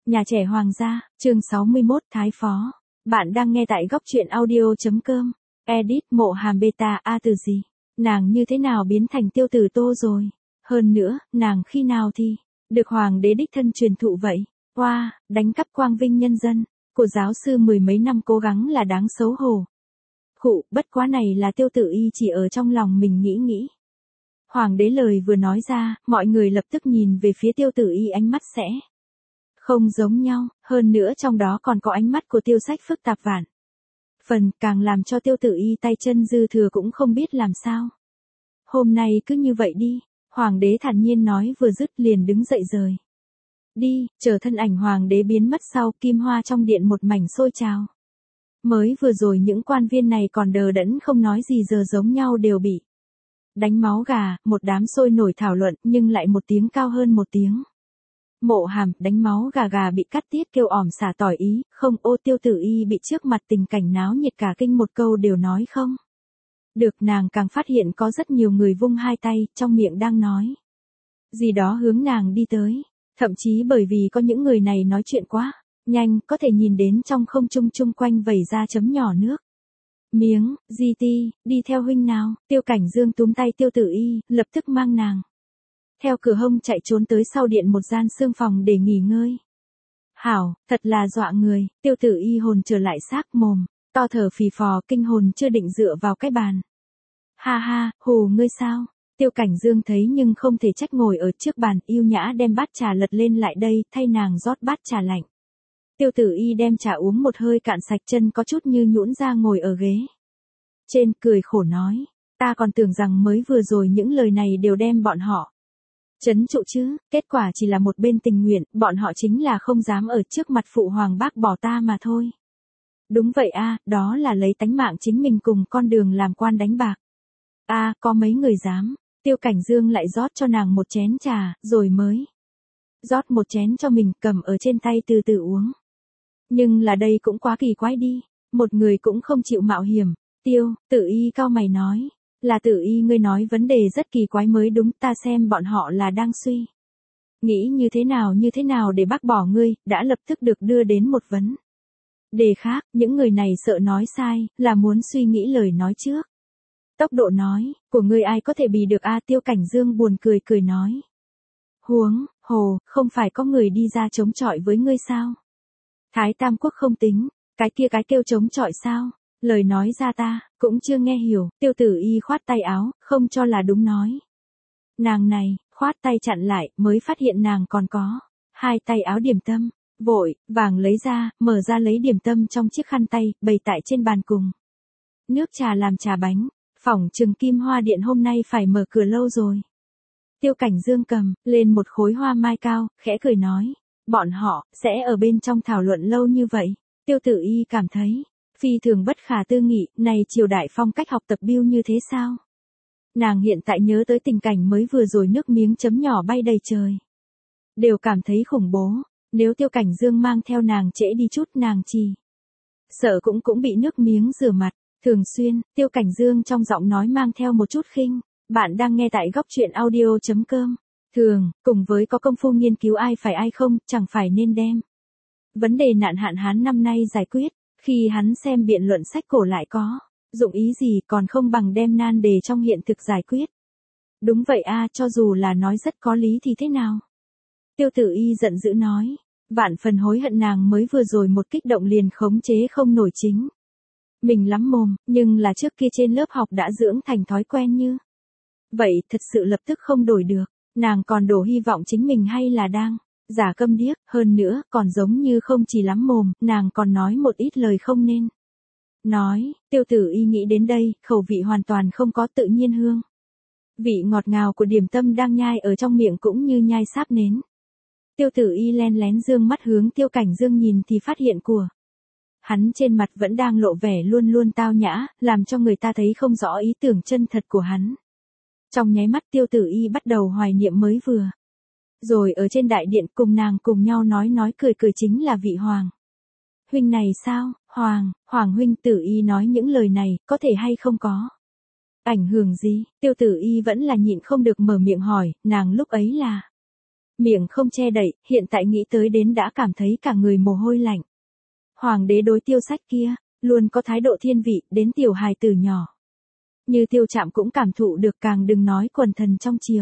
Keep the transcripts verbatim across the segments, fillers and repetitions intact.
Nhà trẻ Hoàng gia, chương sáu mươi mốt Thái Phó. Bạn đang nghe tại góc truyện audio.com. Edit Mộ Hàm Beta A từ gì? Nàng như thế nào biến thành Tiêu Tử Tô rồi? Hơn nữa, nàng khi nào thì được Hoàng đế đích thân truyền thụ vậy? Oa, wow, đánh cắp quang vinh nhân dân của giáo sư mười mấy năm cố gắng là đáng xấu hổ. Khụ, bất quá này là Tiêu Tử Y chỉ ở trong lòng mình nghĩ nghĩ. Hoàng đế lời vừa nói ra, mọi người lập tức nhìn về phía Tiêu Tử Y, ánh mắt sẽ không giống nhau, hơn nữa trong đó còn có ánh mắt của Tiêu Sách phức tạp vạn phần, càng làm cho Tiêu Tử Y tay chân dư thừa cũng không biết làm sao. Hôm nay cứ như vậy đi, Hoàng đế thản nhiên nói vừa dứt liền đứng dậy rời đi, chờ thân ảnh Hoàng đế biến mất sau, kim hoa trong điện một mảnh sôi trào. Mới vừa rồi những quan viên này còn đờ đẫn không nói gì, giờ giống nhau đều bị đánh máu gà, một đám sôi nổi thảo luận nhưng lại một tiếng cao hơn một tiếng. Mộ Hàm, đánh máu gà gà bị cắt tiết kêu ỏm xả tỏi ý, không, ô Tiêu Tử Y bị trước mặt tình cảnh náo nhiệt cả kinh một câu đều nói không được, nàng càng phát hiện có rất nhiều người vung hai tay, trong miệng đang nói gì đó hướng nàng đi tới, thậm chí bởi vì có những người này nói chuyện quá nhanh, có thể nhìn đến trong không trung chung quanh vẩy ra chấm nhỏ nước miếng. Di Ti, đi theo huynh nào. Tiêu Cảnh Dương túm tay Tiêu Tử Y, lập tức mang nàng theo cửa hông chạy trốn tới sau điện một gian xương phòng để nghỉ ngơi. Hảo, thật là dọa người. Tiêu Tử Y hồn trở lại xác mồm to thở phì phò, kinh hồn chưa định dựa vào cái bàn. Ha ha, hù ngươi sao? Tiêu Cảnh Dương thấy nhưng không thể trách, ngồi ở trước bàn yêu nhã đem bát trà lật lên lại đây, thay nàng rót bát trà lạnh. Tiêu Tử Y đem trà uống một hơi cạn sạch, chân có chút như nhũn ra ngồi ở ghế trên, cười khổ nói, ta còn tưởng rằng mới vừa rồi những lời này đều đem bọn họ trấn trụ chứ, kết quả chỉ là một bên tình nguyện, bọn họ chính là không dám ở trước mặt phụ hoàng bác bỏ ta mà thôi. Đúng vậy a, đó là lấy tánh mạng chính mình cùng con đường làm quan đánh bạc. A, có mấy người dám. Tiêu Cảnh Dương lại rót cho nàng một chén trà, rồi mới rót một chén cho mình, cầm ở trên tay từ từ uống. Nhưng là đây cũng quá kỳ quái đi, một người cũng không chịu mạo hiểm. Tiêu Tử Y cau mày nói, là Tử Y ngươi nói vấn đề rất kỳ quái mới đúng, ta xem bọn họ là đang suy nghĩ như thế nào như thế nào để bác bỏ ngươi, đã lập tức được đưa đến một vấn đề khác, những người này sợ nói sai, là muốn suy nghĩ lời nói trước. Tốc độ nói của ngươi ai có thể bì được a? Tiêu Cảnh Dương buồn cười cười nói, huống hồ, không phải có người đi ra chống chọi với ngươi sao? Thái Tam Quốc không tính, cái kia cái kêu chống chọi sao? Lời nói ra ta cũng chưa nghe hiểu. Tiêu Tử Y khoát tay áo, không cho là đúng nói. Nàng này khoát tay chặn lại, mới phát hiện nàng còn có hai tay áo điểm tâm, vội vàng lấy ra, mở ra lấy điểm tâm trong chiếc khăn tay, bày tại trên bàn cùng nước trà làm trà bánh. Phỏng chừng Kim Hoa Điện hôm nay phải mở cửa lâu rồi. Tiêu Cảnh Dương cầm lên một khối hoa mai cao, khẽ cười nói, bọn họ sẽ ở bên trong thảo luận lâu như vậy. Tiêu Tử Y cảm thấy phi thường bất khả tư nghị, này triều đại phong cách học tập biêu như thế sao? Nàng hiện tại nhớ tới tình cảnh mới vừa rồi, nước miếng chấm nhỏ bay đầy trời, đều cảm thấy khủng bố. Nếu Tiêu Cảnh Dương mang theo nàng trễ đi chút, nàng chỉ sợ cũng cũng bị nước miếng rửa mặt. Thường xuyên, Tiêu Cảnh Dương trong giọng nói mang theo một chút khinh. Bạn đang nghe tại góc truyện audio.com. Thường, cùng với có công phu nghiên cứu ai phải ai không, chẳng phải nên đem vấn đề nạn hạn hán năm nay giải quyết. Khi hắn xem biện luận sách cổ lại có dụng ý gì, còn không bằng đem nan đề trong hiện thực giải quyết. Đúng vậy a, cho dù là nói rất có lý thì thế nào? Tiêu Tử Y giận dữ nói, vạn phần hối hận nàng mới vừa rồi một kích động liền khống chế không nổi chính mình lắm mồm, nhưng là trước kia trên lớp học đã dưỡng thành thói quen như vậy, thật sự lập tức không đổi được. Nàng còn đổ hy vọng chính mình hay là đang giả câm điếc, hơn nữa, còn giống như không chỉ lắm mồm, nàng còn nói một ít lời không nên nói. Tiêu Tử Y nghĩ đến đây, khẩu vị hoàn toàn không có, tự nhiên hương vị ngọt ngào của điểm tâm đang nhai ở trong miệng cũng như nhai sáp nến. Tiêu Tử Y len lén dương mắt hướng Tiêu Cảnh Dương nhìn thì phát hiện của hắn trên mặt vẫn đang lộ vẻ luôn luôn tao nhã, làm cho người ta thấy không rõ ý tưởng chân thật của hắn. Trong nháy mắt Tiêu Tử Y bắt đầu hoài niệm mới vừa rồi ở trên đại điện cùng nàng cùng nhau nói nói cười cười chính là vị Hoàng huynh này sao? Hoàng, Hoàng huynh. Tử Y nói những lời này, có thể hay không có ảnh hưởng gì? Tiêu Tử Y vẫn là nhịn không được mở miệng hỏi, nàng lúc ấy là miệng không che đậy, hiện tại nghĩ tới đến đã cảm thấy cả người mồ hôi lạnh. Hoàng đế đối Tiêu Sách kia, luôn có thái độ thiên vị, đến tiểu hài tử nhỏ. Như Tiêu Trạm cũng cảm thụ được, càng đừng nói quần thần trong triều.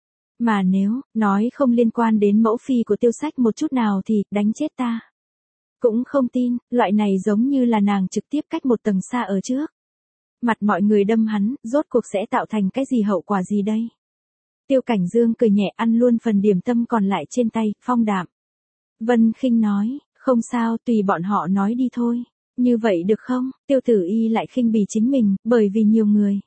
Mà nếu, nói không liên quan đến mẫu phi của Tiêu Sách một chút nào thì, đánh chết ta. Cũng không tin, loại này giống như là nàng trực tiếp cách một tầng xa ở trước. Mặt mọi người đâm hắn, rốt cuộc sẽ tạo thành cái gì hậu quả gì đây? Tiêu Cảnh Dương cười nhẹ ăn luôn phần điểm tâm còn lại trên tay, phong đạm. Vân Khinh nói, không sao, tùy bọn họ nói đi thôi. Như vậy được không? Tiêu Tử Y lại khinh bỉ chính mình, bởi vì nhiều người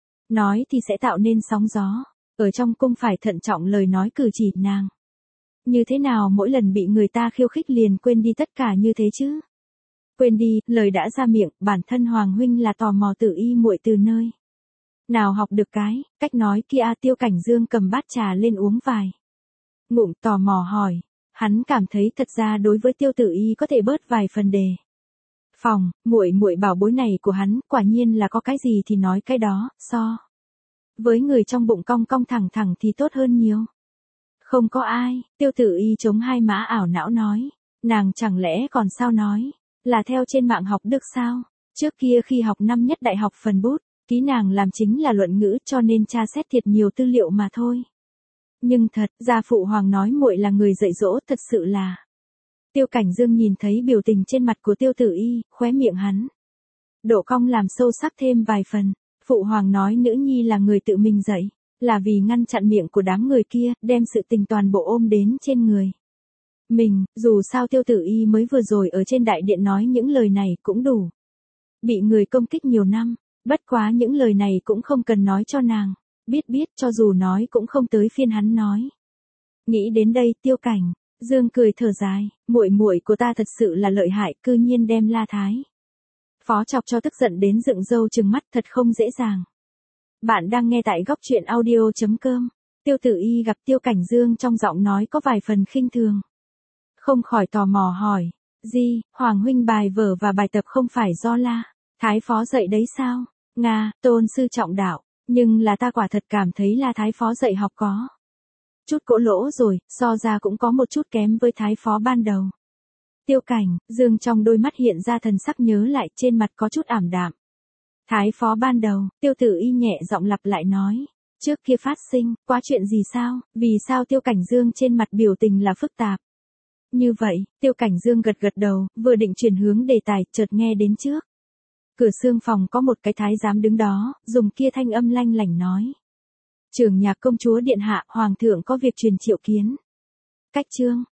nói thì sẽ tạo nên sóng gió. Ở trong cung phải thận trọng lời nói cử chỉ nàng. Như thế nào mỗi lần bị người ta khiêu khích liền quên đi tất cả như thế chứ? Quên đi, lời đã ra miệng, bản thân Hoàng huynh là tò mò Tử Y muội từ nơi nào học được cái, cách nói kia. Tiêu Cảnh Dương cầm bát trà lên uống vài ngụm, tò mò hỏi. Hắn cảm thấy thật ra đối với Tiêu Tử Y có thể bớt vài phần đề phòng, muội muội bảo bối này của hắn, quả nhiên là có cái gì thì nói cái đó, so với người trong bụng cong cong thẳng thẳng thì tốt hơn nhiều. Không có ai, Tiêu Tử Y chống hai má ảo não nói, nàng chẳng lẽ còn sao nói, là theo trên mạng học được sao? Trước kia khi học năm nhất đại học phần bút, ký nàng làm chính là luận ngữ, cho nên tra xét thiệt nhiều tư liệu mà thôi. Nhưng thật ra phụ hoàng nói muội là người dạy dỗ, thật sự là. Tiêu Cảnh Dương nhìn thấy biểu tình trên mặt của Tiêu Tử Y, khóe miệng hắn độ cong làm sâu sắc thêm vài phần. Phụ hoàng nói nữ nhi là người tự mình dạy, là vì ngăn chặn miệng của đám người kia, đem sự tình toàn bộ ôm đến trên người mình. Dù sao Tiêu Tử Y mới vừa rồi ở trên đại điện nói những lời này cũng đủ bị người công kích nhiều năm, bất quá những lời này cũng không cần nói cho nàng biết, biết cho dù nói cũng không tới phiên hắn nói. Nghĩ đến đây, Tiêu Cảnh Dương cười thở dài, muội muội của ta thật sự là lợi hại, cư nhiên đem La Thái Phó chọc cho tức giận đến dựng râu trừng mắt, thật không dễ dàng. Bạn đang nghe tại góc truyện audio chấm com. Tiêu Tử Y gặp Tiêu Cảnh Dương trong giọng nói có vài phần khinh thường, không khỏi tò mò hỏi, gì, Hoàng huynh bài vở và bài tập không phải do La Thái Phó dạy đấy sao? Nga, tôn sư trọng đạo, nhưng là ta quả thật cảm thấy La Thái Phó dạy học có chút cỗ lỗ rồi, so ra cũng có một chút kém với Thái Phó ban đầu. Tiêu Cảnh Dương trong đôi mắt hiện ra thần sắc nhớ lại, trên mặt có chút ảm đạm. Thái Phó ban đầu, Tiêu Tử Y nhẹ giọng lặp lại nói, trước kia phát sinh, quá chuyện gì sao, vì sao Tiêu Cảnh Dương trên mặt biểu tình là phức tạp? Như vậy, Tiêu Cảnh Dương gật gật đầu, vừa định chuyển hướng đề tài, chợt nghe đến trước cửa xương phòng có một cái thái giám đứng đó, dùng kia thanh âm lanh lảnh nói. Trưởng nhạc công chúa điện hạ, hoàng thượng có việc truyền triệu kiến. Cách chương